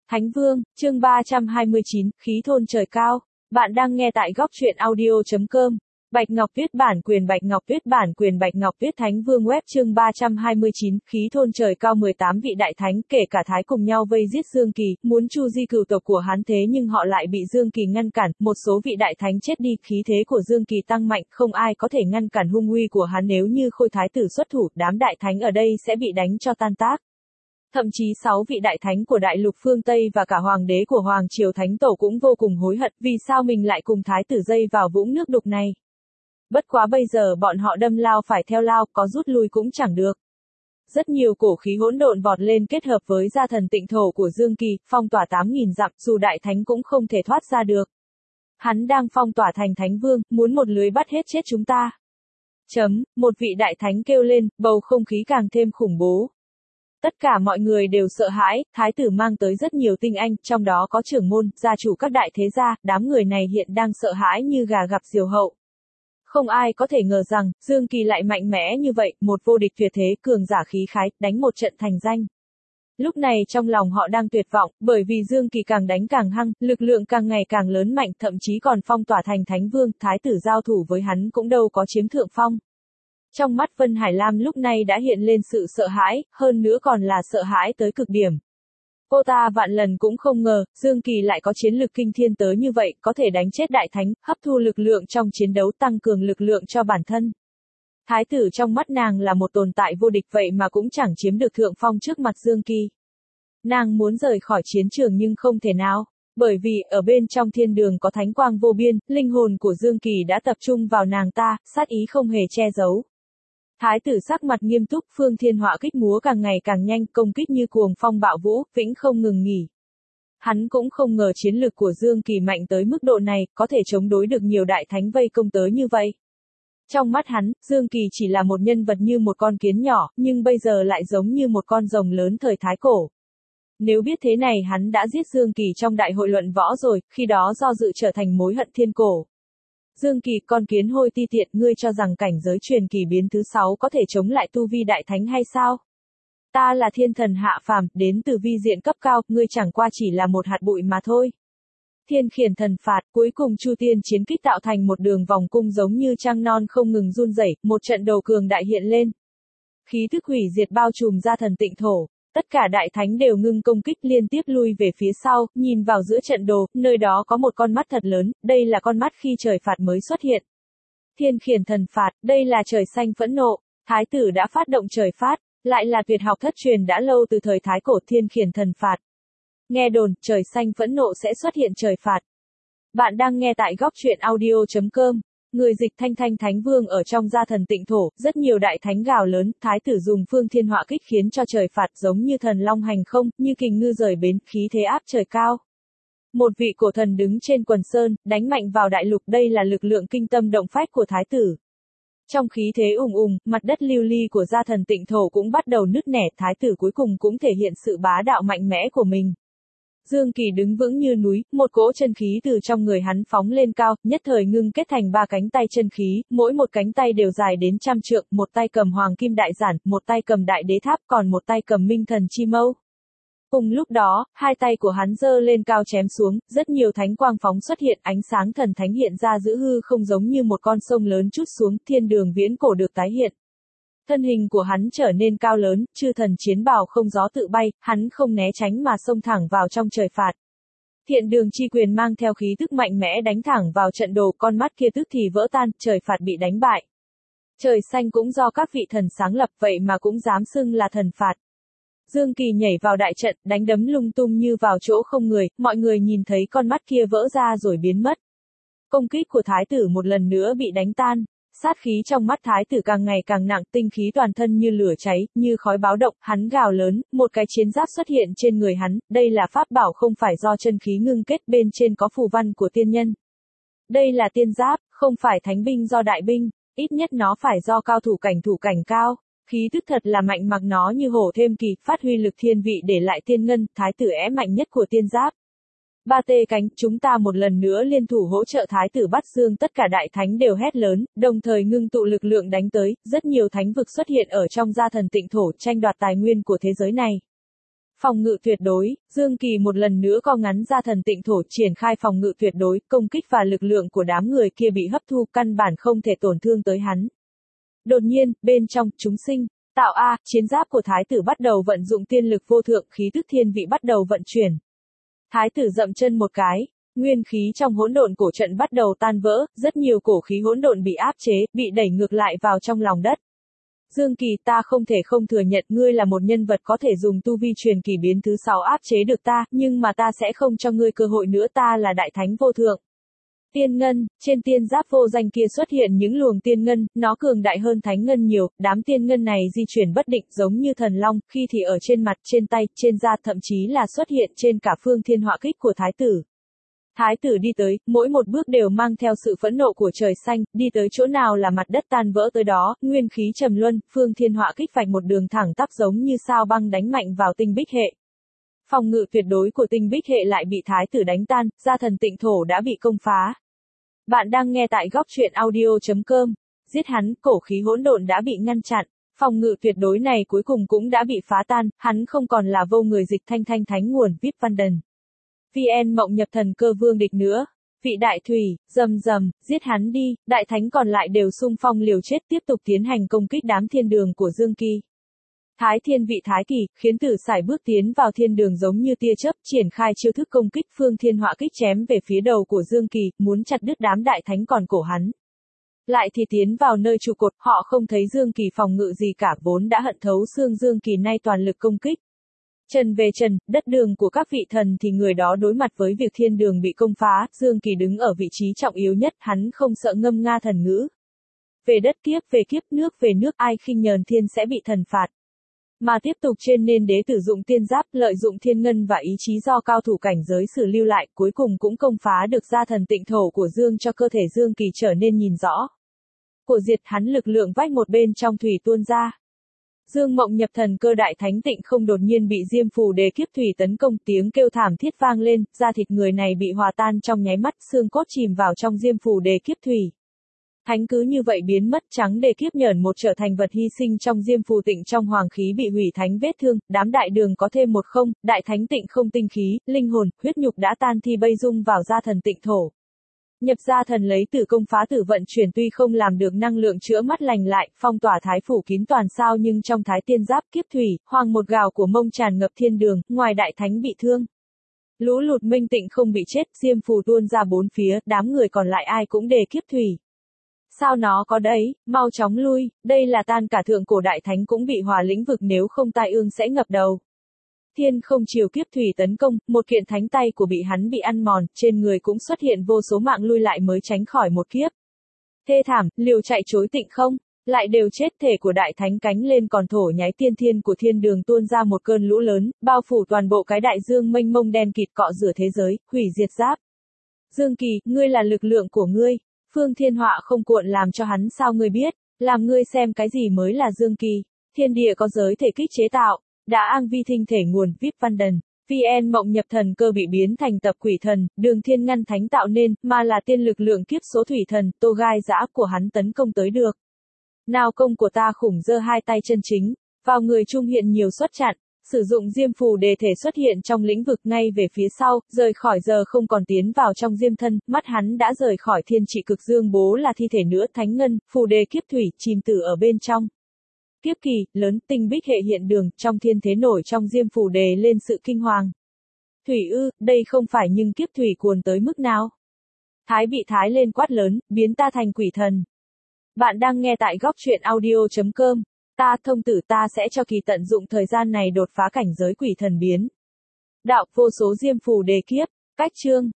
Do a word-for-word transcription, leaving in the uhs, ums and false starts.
Thánh Vương, chương ba trăm hai mươi chín, khí thôn trời cao. Bạn đang nghe tại góc truyện audio chấm com. Bạch Ngọc viết bản quyền Bạch Ngọc viết bản quyền Bạch Ngọc viết Thánh Vương web chương ba trăm hai mươi chín, khí thôn trời cao mười tám vị đại thánh kể cả Thái cùng nhau vây giết Dương Kỳ, muốn chu di cửu tộc của hắn thế nhưng họ lại bị Dương Kỳ ngăn cản, một số vị đại thánh chết đi, khí thế của Dương Kỳ tăng mạnh, không ai có thể ngăn cản hung uy của hắn, nếu như Khôi Thái tử xuất thủ, đám đại thánh ở đây sẽ bị đánh cho tan tác. Thậm chí sáu vị đại thánh của đại lục phương Tây và cả hoàng đế của Hoàng Triều Thánh Tổ cũng vô cùng hối hận vì sao mình lại cùng Thái tử dây vào vũng nước đục này. Bất quá bây giờ bọn họ đâm lao phải theo lao, có rút lui cũng chẳng được. Rất nhiều cổ khí hỗn độn vọt lên kết hợp với gia thần tịnh thổ của Dương Kỳ, phong tỏa tám nghìn dặm, dù đại thánh cũng không thể thoát ra được. Hắn đang phong tỏa thành Thánh Vương, muốn một lưới bắt hết chết chúng ta. Chấm, một vị đại thánh kêu lên, bầu không khí càng thêm khủng bố. Tất cả mọi người đều sợ hãi, Thái tử mang tới rất nhiều tinh anh, trong đó có trưởng môn, gia chủ các đại thế gia, đám người này hiện đang sợ hãi như gà gặp diều hậu. Không ai có thể ngờ rằng, Dương Kỳ lại mạnh mẽ như vậy, một vô địch tuyệt thế, cường giả khí khái, đánh một trận thành danh. Lúc này trong lòng họ đang tuyệt vọng, bởi vì Dương Kỳ càng đánh càng hăng, lực lượng càng ngày càng lớn mạnh, thậm chí còn phong tỏa thành Thánh Vương, Thái tử giao thủ với hắn cũng đâu có chiếm thượng phong. Trong mắt Vân Hải Lam lúc này đã hiện lên sự sợ hãi, hơn nữa còn là sợ hãi tới cực điểm. Cô ta vạn lần cũng không ngờ, Dương Kỳ lại có chiến lực kinh thiên tới như vậy, có thể đánh chết đại thánh, hấp thu lực lượng trong chiến đấu, tăng cường lực lượng cho bản thân. Thái tử trong mắt nàng là một tồn tại vô địch vậy mà cũng chẳng chiếm được thượng phong trước mặt Dương Kỳ. Nàng muốn rời khỏi chiến trường nhưng không thể nào, bởi vì ở bên trong thiên đường có thánh quang vô biên, linh hồn của Dương Kỳ đã tập trung vào nàng ta, sát ý không hề che giấu. Thái tử sắc mặt nghiêm túc, phương thiên họa kích múa càng ngày càng nhanh, công kích như cuồng phong bạo vũ, vĩnh không ngừng nghỉ. Hắn cũng không ngờ chiến lực của Dương Kỳ mạnh tới mức độ này, có thể chống đối được nhiều đại thánh vây công tới như vậy. Trong mắt hắn, Dương Kỳ chỉ là một nhân vật như một con kiến nhỏ, nhưng bây giờ lại giống như một con rồng lớn thời Thái Cổ. Nếu biết thế này hắn đã giết Dương Kỳ trong đại hội luận võ rồi, khi đó do dự trở thành mối hận thiên cổ. Dương Kỳ, con kiến hôi ti tiện, ngươi cho rằng cảnh giới truyền kỳ biến thứ sáu có thể chống lại tu vi đại thánh hay sao? Ta là thiên thần hạ phàm, đến từ vi diện cấp cao, ngươi chẳng qua chỉ là một hạt bụi mà thôi. Thiên khiển thần phạt, cuối cùng Chu Tiên chiến kích tạo thành một đường vòng cung giống như trăng non không ngừng run rẩy, một trận đồ cường đại hiện lên. Khí thức hủy diệt bao trùm ra thần tịnh thổ. Tất cả đại thánh đều ngưng công kích liên tiếp lui về phía sau, nhìn vào giữa trận đồ, nơi đó có một con mắt thật lớn, đây là con mắt khi trời phạt mới xuất hiện. Thiên khiển thần phạt, đây là trời xanh phẫn nộ, Thái tử đã phát động trời phát, lại là tuyệt học thất truyền đã lâu từ thời Thái Cổ, thiên khiển thần phạt. Nghe đồn, trời xanh phẫn nộ sẽ xuất hiện trời phạt. Bạn đang nghe tại góc truyện audio chấm com. Người dịch Thanh Thanh Thánh Vương ở trong gia thần tịnh thổ, rất nhiều đại thánh gào lớn, Thái tử dùng phương thiên họa kích khiến cho trời phạt giống như thần long hành không, như kình ngư rời bến, khí thế áp trời cao. Một vị cổ thần đứng trên quần sơn, đánh mạnh vào đại lục, đây là lực lượng kinh tâm động phách của Thái tử. Trong khí thế ùng ùng, mặt đất lưu ly của gia thần tịnh thổ cũng bắt đầu nứt nẻ, Thái tử cuối cùng cũng thể hiện sự bá đạo mạnh mẽ của mình. Dương Kỳ đứng vững như núi, một cỗ chân khí từ trong người hắn phóng lên cao, nhất thời ngưng kết thành ba cánh tay chân khí, mỗi một cánh tay đều dài đến trăm trượng, một tay cầm hoàng kim đại giản, một tay cầm đại đế tháp, còn một tay cầm minh thần chi mâu. Cùng lúc đó, hai tay của hắn giơ lên cao chém xuống, rất nhiều thánh quang phóng xuất hiện, ánh sáng thần thánh hiện ra giữa hư không giống như một con sông lớn trút xuống, thiên đường viễn cổ được tái hiện. Thân hình của hắn trở nên cao lớn, chư thần chiến bào không gió tự bay, hắn không né tránh mà xông thẳng vào trong trời phạt. Thiện đường chi quyền mang theo khí tức mạnh mẽ đánh thẳng vào trận đồ, con mắt kia tức thì vỡ tan, trời phạt bị đánh bại. Trời xanh cũng do các vị thần sáng lập vậy mà cũng dám xưng là thần phạt. Dương Kỳ nhảy vào đại trận, đánh đấm lung tung như vào chỗ không người, mọi người nhìn thấy con mắt kia vỡ ra rồi biến mất. Công kích của Thái tử một lần nữa bị đánh tan. Sát khí trong mắt Thái tử càng ngày càng nặng, tinh khí toàn thân như lửa cháy, như khói báo động, hắn gào lớn, một cái chiến giáp xuất hiện trên người hắn, đây là pháp bảo không phải do chân khí ngưng kết, bên trên có phù văn của tiên nhân. Đây là tiên giáp, không phải thánh binh do đại binh, ít nhất nó phải do cao thủ cảnh thủ cảnh cao, khí tức thật là mạnh, mặc nó như hổ thêm kỳ, phát huy lực thiên vị để lại tiên ngân, Thái tử é mạnh nhất của tiên giáp. Ba tê cánh, chúng ta một lần nữa liên thủ hỗ trợ Thái tử bắt Dương, tất cả đại thánh đều hét lớn, đồng thời ngưng tụ lực lượng đánh tới, rất nhiều thánh vực xuất hiện ở trong gia thần tịnh thổ, tranh đoạt tài nguyên của thế giới này. Phòng ngự tuyệt đối, Dương Kỳ một lần nữa co ngắn ra thần tịnh thổ triển khai phòng ngự tuyệt đối, công kích và lực lượng của đám người kia bị hấp thu căn bản không thể tổn thương tới hắn. Đột nhiên, bên trong, chúng sinh, tạo A, chiến giáp của Thái tử bắt đầu vận dụng tiên lực vô thượng, khí tức thiên vị bắt đầu vận chuyển. Thái tử dậm chân một cái, nguyên khí trong hỗn độn cổ trận bắt đầu tan vỡ, rất nhiều cổ khí hỗn độn bị áp chế, bị đẩy ngược lại vào trong lòng đất. Dương Kỳ, ta không thể không thừa nhận ngươi là một nhân vật có thể dùng tu vi truyền kỳ biến thứ sáu áp chế được ta, nhưng mà ta sẽ không cho ngươi cơ hội nữa, ta là đại thánh vô thượng. Tiên ngân, trên tiên giáp vô danh kia xuất hiện những luồng tiên ngân, nó cường đại hơn thánh ngân nhiều, đám tiên ngân này di chuyển bất định giống như thần long, khi thì ở trên mặt, trên tay, trên da, thậm chí là xuất hiện trên cả phương thiên họa kích của thái tử. Thái tử đi tới, mỗi một bước đều mang theo sự phẫn nộ của trời xanh, đi tới chỗ nào là mặt đất tan vỡ tới đó, nguyên khí trầm luân, phương thiên họa kích vạch một đường thẳng tắp giống như sao băng đánh mạnh vào tinh bích hệ. Phòng ngự tuyệt đối của tinh bích hệ lại bị thái tử đánh tan, gia thần tịnh thổ đã bị công phá. Bạn đang nghe tại góc truyện audio chấm com. Giết hắn, cổ khí hỗn độn đã bị ngăn chặn. Phòng ngự tuyệt đối này cuối cùng cũng đã bị phá tan, hắn không còn là vô người dịch thanh thanh thánh nguồn vê i pê Văn Đần. vê en mộng nhập thần cơ vương địch nữa. Vị đại thủy, rầm rầm, giết hắn đi, đại thánh còn lại đều xung phong liều chết tiếp tục tiến hành công kích đám thiên đường của Dương Kỳ. Thái thiên vị thái kỳ, khiến tử sải bước tiến vào thiên đường giống như tia chớp, triển khai chiêu thức công kích phương thiên họa kích chém về phía đầu của Dương Kỳ, muốn chặt đứt đám đại thánh còn cổ hắn. Lại thì tiến vào nơi trụ cột, họ không thấy Dương Kỳ phòng ngự gì cả, vốn đã hận thấu xương Dương Kỳ nay toàn lực công kích. Trần về trần, đất đường của các vị thần thì người đó đối mặt với việc thiên đường bị công phá, Dương Kỳ đứng ở vị trí trọng yếu nhất, hắn không sợ ngâm nga thần ngữ. Về đất kiếp, về kiếp, nước về nước, ai khinh nhờn thiên sẽ bị thần phạt. Mà tiếp tục trên nên đế tử dụng tiên giáp, lợi dụng thiên ngân và ý chí do cao thủ cảnh giới sử lưu lại, cuối cùng cũng công phá được gia thần tịnh thổ của Dương cho cơ thể Dương Kỳ trở nên nhìn rõ. Của diệt hắn lực lượng vách một bên trong thủy tuôn ra. Dương mộng nhập thần cơ đại thánh tịnh không đột nhiên bị diêm phù đề kiếp thủy tấn công, tiếng kêu thảm thiết vang lên, da thịt người này bị hòa tan trong nháy mắt, xương cốt chìm vào trong diêm phù đề kiếp thủy. Thánh cứ như vậy biến mất, trắng đề kiếp nhởn một trở thành vật hy sinh trong diêm phù tịnh, trong hoàng khí bị hủy thánh vết thương, đám đại đường có thêm một không, đại thánh tịnh không tinh khí, linh hồn, huyết nhục đã tan thi bây dung vào gia thần tịnh thổ. Nhập gia thần lấy tử công phá tử vận chuyển, tuy không làm được năng lượng chữa mắt lành lại, phong tỏa thái phủ kín toàn sao, nhưng trong thái tiên giáp kiếp thủy, hoàng một gào của mông tràn ngập thiên đường, ngoài đại thánh bị thương. Lũ lụt minh tịnh không bị chết, diêm phù tuôn ra bốn phía, đám người còn lại ai cũng đề kiếp thủy. Sao nó có đấy, mau chóng lui, đây là tan cả thượng cổ đại thánh cũng bị hòa lĩnh vực, nếu không tai ương sẽ ngập đầu. Thiên không chiều kiếp thủy tấn công, một kiện thánh tay của bị hắn bị ăn mòn, trên người cũng xuất hiện vô số mạng lui lại mới tránh khỏi một kiếp. Thê thảm, liều chạy chối tịnh không, lại đều chết, thể của đại thánh cánh lên còn thổ nháy, tiên thiên của thiên đường tuôn ra một cơn lũ lớn, bao phủ toàn bộ cái đại dương mênh mông đen kịt, cọ rửa thế giới, hủy diệt giáp. Dương Kỳ, ngươi là lực lượng của ngươi. Phương thiên họa không cuộn làm cho hắn sao ngươi biết, làm ngươi xem cái gì mới là Dương Kỳ. Thiên địa có giới thể kích chế tạo, đã ang vi thinh thể nguồn vê i pê Văn Đần. vê en mộng nhập thần cơ bị biến thành tập quỷ thần, đường thiên ngăn thánh tạo nên, mà là tiên lực lượng kiếp số thủy thần, tô gai dã của hắn tấn công tới được. Nào công của ta khủng giơ hai tay chân chính, vào người trung hiện nhiều xuất chặn. Sử dụng diêm phù đề thể xuất hiện trong lĩnh vực ngay về phía sau, rời khỏi giờ không còn tiến vào trong diêm thân, mắt hắn đã rời khỏi thiên trị cực dương bố là thi thể nữa, thánh ngân, phù đề kiếp thủy, chìm tử ở bên trong. Kiếp kỳ, lớn, tinh bích hệ hiện đường, trong thiên thế nổi trong diêm phù đề lên sự kinh hoàng. Thủy ư, đây không phải nhưng kiếp thủy cuồn tới mức nào? Thái bị thái lên quát lớn, biến ta thành quỷ thần. Bạn đang nghe tại góc truyện audio chấm com. Ta thông tử ta sẽ cho kỳ tận dụng thời gian này đột phá cảnh giới quỷ thần biến. Đạo vô số diêm phù đề kiếp, cách chương.